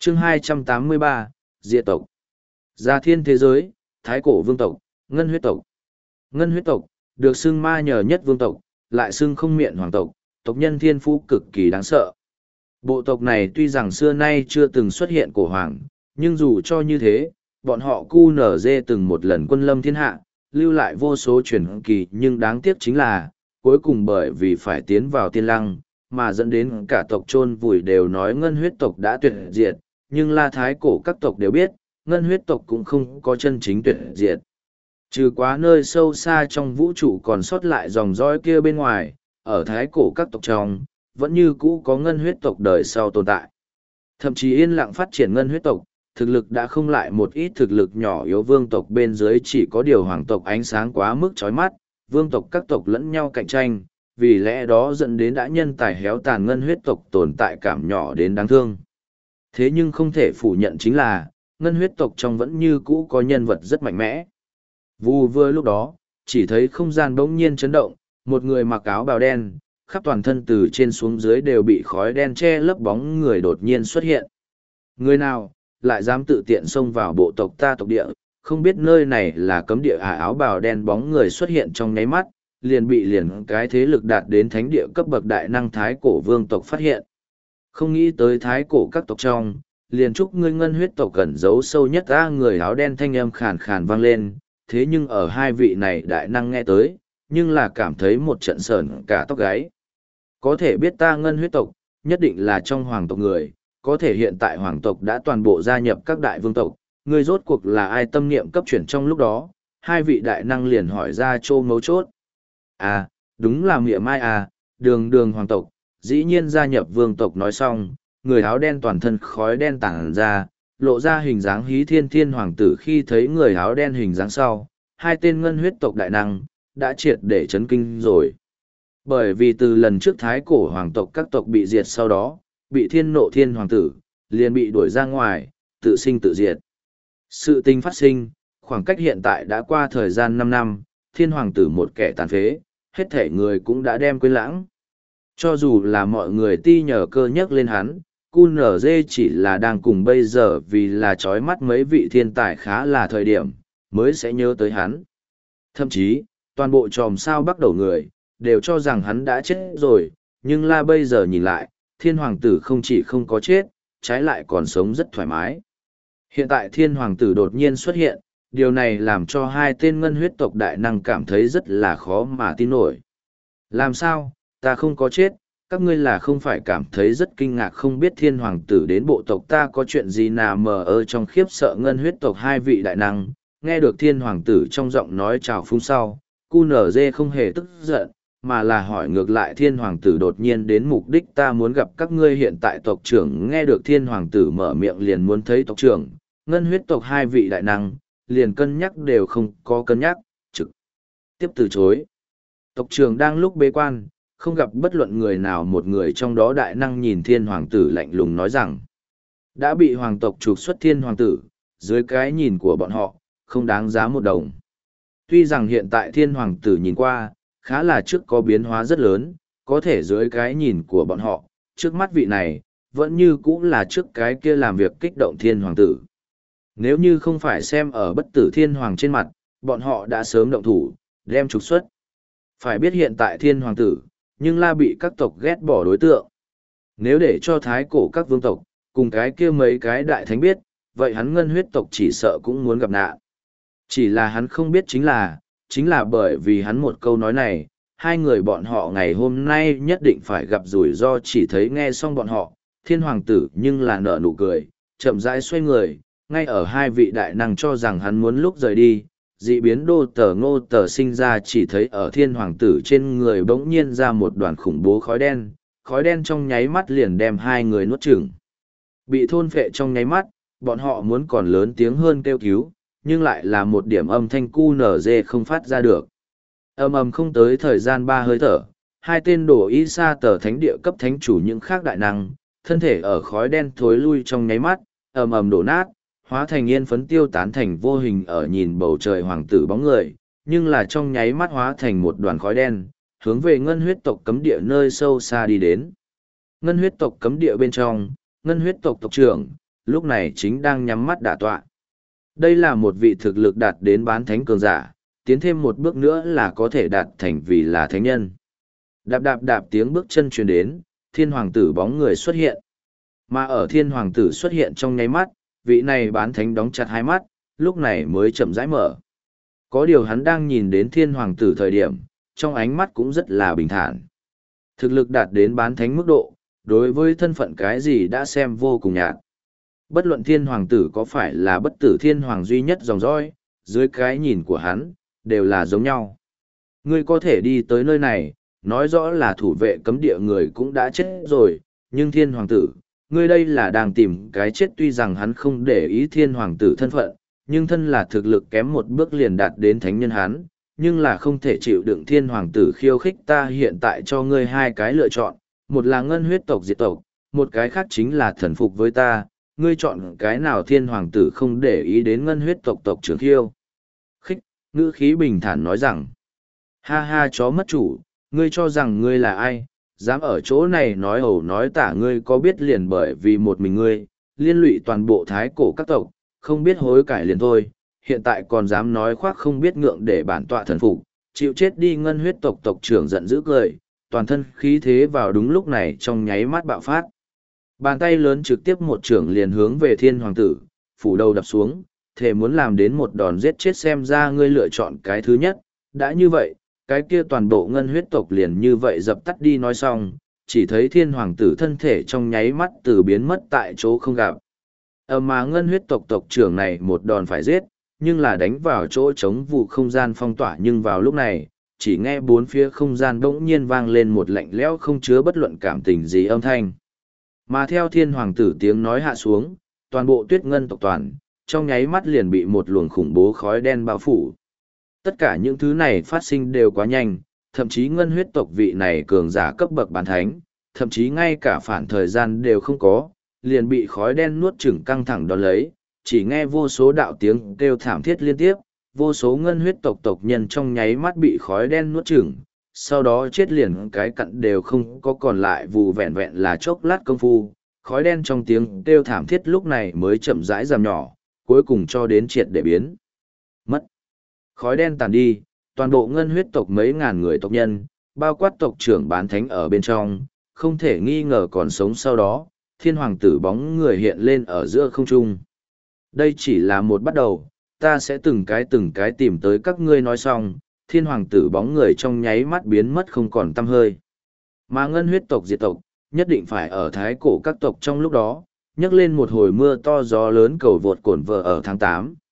chương 283, Diệt tộc. Gia thiên thế giới, thái cổ vương tộc, ngân huyết tộc. Ngân huyết tộc, được xưng ma nhờ nhất vương tộc, lại xưng không miệng hoàng tộc, tộc nhân thiên phú cực kỳ đáng sợ. Bộ tộc này tuy rằng xưa nay chưa từng xuất hiện cổ hoàng, nhưng dù cho như thế, bọn họ QNZ từng một lần quân lâm thiên hạ, lưu lại vô số truyền kỳ, nhưng đáng tiếc chính là, cuối cùng bởi vì phải tiến vào tiên lăng, mà dẫn đến cả tộc chôn vùi đều nói ngân huyết tộc đã tuyệt diệt, nhưng La Thái cổ các tộc đều biết, ngân huyết tộc cũng không có chân chính tuyệt diệt. Trừ quá nơi sâu xa trong vũ trụ còn sót lại dòng dõi kia bên ngoài, ở Thái cổ các tộc trong, vẫn như cũ có ngân huyết tộc đời sau tồn tại. Thậm chí yên lặng phát triển ngân huyết tộc, thực lực đã không lại một ít thực lực nhỏ yếu vương tộc bên dưới, chỉ có điều hoàng tộc ánh sáng quá mức chói mắt, vương tộc các tộc lẫn nhau cạnh tranh, vì lẽ đó dẫn đến đã nhân tài héo tàn ngân huyết tộc tồn tại cảm nhỏ đến đáng thương. Thế nhưng không thể phủ nhận chính là, ngân huyết tộc trong vẫn như cũ có nhân vật rất mạnh mẽ. Vù vừa lúc đó, chỉ thấy không gian bỗng nhiên chấn động, một người mặc áo bào đen, khắp toàn thân từ trên xuống dưới đều bị khói đen che lấp bóng người đột nhiên xuất hiện. Người nào, lại dám tự tiện xông vào bộ tộc ta tộc địa, không biết nơi này là cấm địa à? Áo bào đen bóng người xuất hiện trong nháy mắt, liền bị cái thế lực đạt đến thánh địa cấp bậc đại năng thái cổ vương tộc phát hiện. Không nghĩ tới thái cổ các tộc trong, liền chúc ngươi ngân huyết tộc gần giấu sâu nhất ra. Người áo đen thanh âm khàn khàn vang lên, thế nhưng ở hai vị này đại năng nghe tới, nhưng là cảm thấy một trận sởn cả tóc gáy. Có thể biết ta ngân huyết tộc, nhất định là trong hoàng tộc người, có thể hiện tại hoàng tộc đã toàn bộ gia nhập các đại vương tộc, người rốt cuộc là ai? Tâm niệm cấp chuyển trong lúc đó, hai vị đại năng liền hỏi ra chỗ mấu chốt. À, đúng là Mịa Mai à, đường hoàng tộc, dĩ nhiên gia nhập vương tộc. Nói xong, người áo đen toàn thân khói đen tản ra, lộ ra hình dáng Hí Thiên Thiên hoàng tử. Khi thấy người áo đen hình dáng sau, hai tên ngân huyết tộc đại năng, đã triệt để chấn kinh rồi. Bởi vì từ lần trước thái cổ hoàng tộc các tộc bị diệt sau đó, bị thiên nộ thiên hoàng tử, liền bị đuổi ra ngoài, tự sinh tự diệt. Sự tình phát sinh, khoảng cách hiện tại đã qua thời gian 5 năm, thiên hoàng tử một kẻ tàn phế, hết thể người cũng đã đem quên lãng. Cho dù là mọi người ti nhờ cơ nhắc lên hắn, QNZ chỉ là đang cùng bây giờ vì là trói mắt mấy vị thiên tài khá là thời điểm, mới sẽ nhớ tới hắn. Thậm chí, toàn bộ tròm sao bắt đầu người, đều cho rằng hắn đã chết rồi, nhưng là bây giờ nhìn lại, thiên hoàng tử không chỉ không có chết, trái lại còn sống rất thoải mái. Hiện tại thiên hoàng tử đột nhiên xuất hiện, điều này làm cho hai tên ngân huyết tộc đại năng cảm thấy rất là khó mà tin nổi. Làm sao, ta không có chết, các ngươi là không phải cảm thấy rất kinh ngạc không biết thiên hoàng tử đến bộ tộc ta có chuyện gì nào mờ ơ? Trong khiếp sợ ngân huyết tộc hai vị đại năng, nghe được thiên hoàng tử trong giọng nói chào phúng sau, QNZ không hề tức giận, mà là hỏi ngược lại thiên hoàng tử đột nhiên đến mục đích. Ta muốn gặp các ngươi hiện tại tộc trưởng. Nghe được thiên hoàng tử mở miệng liền muốn thấy tộc trưởng, ngân huyết tộc hai vị đại năng, liền cân nhắc đều không có cân nhắc, trực tiếp từ chối. Tộc trưởng đang lúc bế quan, không gặp bất luận người nào. Một người trong đó đại năng nhìn thiên hoàng tử lạnh lùng nói rằng, đã bị hoàng tộc trục xuất thiên hoàng tử, dưới cái nhìn của bọn họ, không đáng giá một đồng. Tuy rằng hiện tại thiên hoàng tử nhìn qua, khá là trước có biến hóa rất lớn, có thể dưới cái nhìn của bọn họ, trước mắt vị này, vẫn như cũ là trước cái kia làm việc kích động thiên hoàng tử. Nếu như không phải xem ở bất tử thiên hoàng trên mặt, bọn họ đã sớm động thủ, đem trục xuất. Phải biết hiện tại thiên hoàng tử, nhưng là bị các tộc ghét bỏ đối tượng. Nếu để cho thái cổ các vương tộc, cùng cái kia mấy cái đại thánh biết, vậy hắn ngân huyết tộc chỉ sợ cũng muốn gặp nạn. Chỉ là hắn không biết chính là bởi vì hắn một câu nói này, hai người bọn họ ngày hôm nay nhất định phải gặp rủi ro. Chỉ thấy nghe xong bọn họ, thiên hoàng tử nhưng là nở nụ cười, chậm rãi xoay người, ngay ở hai vị đại năng cho rằng hắn muốn lúc rời đi, dị biến đô tờ ngô tờ sinh ra. Chỉ thấy ở thiên hoàng tử trên người bỗng nhiên ra một đoàn khủng bố khói đen trong nháy mắt liền đem hai người nuốt chửng. Bị thôn phệ trong nháy mắt, bọn họ muốn còn lớn tiếng hơn kêu cứu, nhưng lại là một điểm âm thanh QNZ không phát ra được. Ầm không tới thời gian 3 hơi thở, hai tên đổ y sa tờ thánh địa cấp thánh chủ những khác đại năng, thân thể ở khói đen thối lui trong nháy mắt, đổ nát, hóa thành yên phấn tiêu tán thành vô hình. Ở nhìn bầu trời hoàng tử bóng người, nhưng là trong nháy mắt hóa thành một đoàn khói đen, hướng về ngân huyết tộc cấm địa nơi sâu xa đi đến. Ngân huyết tộc cấm địa bên trong, ngân huyết tộc tộc trưởng, lúc này chính đang nhắm mắt đả tọa. Đây là một vị thực lực đạt đến bán thánh cường giả, tiến thêm một bước nữa là có thể đạt thành vì là thánh nhân. Đạp đạp đạp tiếng bước chân truyền đến, thiên hoàng tử bóng người xuất hiện. Mà ở thiên hoàng tử xuất hiện trong nháy mắt, vị này bán thánh đóng chặt hai mắt, lúc này mới chậm rãi mở. Có điều hắn đang nhìn đến thiên hoàng tử thời điểm, trong ánh mắt cũng rất là bình thản. Thực lực đạt đến bán thánh mức độ, đối với thân phận cái gì đã xem vô cùng nhạt. Bất luận thiên hoàng tử có phải là bất tử thiên hoàng duy nhất dòng dõi, dưới cái nhìn của hắn, đều là giống nhau. Ngươi có thể đi tới nơi này, nói rõ là thủ vệ cấm địa người cũng đã chết rồi, nhưng thiên hoàng tử, ngươi đây là đang tìm cái chết, tuy rằng hắn không để ý thiên hoàng tử thân phận, nhưng thân là thực lực kém một bước liền đạt đến thánh nhân hắn, nhưng là không thể chịu đựng thiên hoàng tử khiêu khích. Ta hiện tại cho ngươi hai cái lựa chọn, một là ngân huyết tộc diệt tộc, một cái khác chính là thần phục với ta, ngươi chọn cái nào? Thiên hoàng tử không để ý đến ngân huyết tộc tộc trưởng khiêu khích, ngữ khí bình thản nói rằng, ha ha chó mất chủ, ngươi cho rằng ngươi là ai, dám ở chỗ này nói ẩu nói tả, ngươi có biết liền bởi vì một mình ngươi, liên lụy toàn bộ thái cổ các tộc, không biết hối cải liền thôi, hiện tại còn dám nói khoác không biết ngượng để bản tọa thần phục, chịu chết đi. Ngân huyết tộc tộc trưởng giận dữ cười, toàn thân khí thế vào đúng lúc này trong nháy mắt bạo phát. Bàn tay lớn trực tiếp một trưởng liền hướng về thiên hoàng tử, phủ đầu đập xuống, thể muốn làm đến một đòn giết chết. Xem ra ngươi lựa chọn cái thứ nhất, đã như vậy, cái kia toàn bộ ngân huyết tộc liền như vậy dập tắt đi. Nói xong, chỉ thấy thiên hoàng tử thân thể trong nháy mắt từ biến mất tại chỗ không gặp. Mà ngân huyết tộc tộc trưởng này một đòn phải giết, nhưng là đánh vào chỗ trống vụ không gian phong tỏa. Nhưng vào lúc này, chỉ nghe bốn phía không gian bỗng nhiên vang lên một lạnh lẽo không chứa bất luận cảm tình gì âm thanh. Mà theo thiên hoàng tử tiếng nói hạ xuống, toàn bộ tuyết ngân tộc toàn, trong nháy mắt liền bị một luồng khủng bố khói đen bao phủ. Tất cả những thứ này phát sinh đều quá nhanh, thậm chí ngân huyết tộc vị này cường giả cấp bậc bán thánh, thậm chí ngay cả phản thời gian đều không có, liền bị khói đen nuốt chửng. Căng thẳng đón lấy, chỉ nghe vô số đạo tiếng kêu thảm thiết liên tiếp, vô số ngân huyết tộc tộc nhân trong nháy mắt bị khói đen nuốt chửng, sau đó chết liền cái cặn đều không có còn lại. Vù vẹn vẹn là chốc lát công phu, khói đen trong tiếng kêu thảm thiết lúc này mới chậm rãi giảm nhỏ, cuối cùng cho đến triệt để biến mất. Khói đen tàn đi, toàn bộ ngân huyết tộc mấy ngàn người tộc nhân, bao quát tộc trưởng bán thánh ở bên trong, không thể nghi ngờ còn sống. Sau đó, thiên hoàng tử bóng người hiện lên ở giữa không trung. Đây chỉ là một bắt đầu, ta sẽ từng cái tìm tới các ngươi. Nói xong, thiên hoàng tử bóng người trong nháy mắt biến mất không còn tăm hơi. Mà ngân huyết tộc diệt tộc, nhất định phải ở thái cổ các tộc trong lúc đó, nhấc lên một hồi mưa to gió lớn. Cầu vượt cổn vợ ở tháng 8,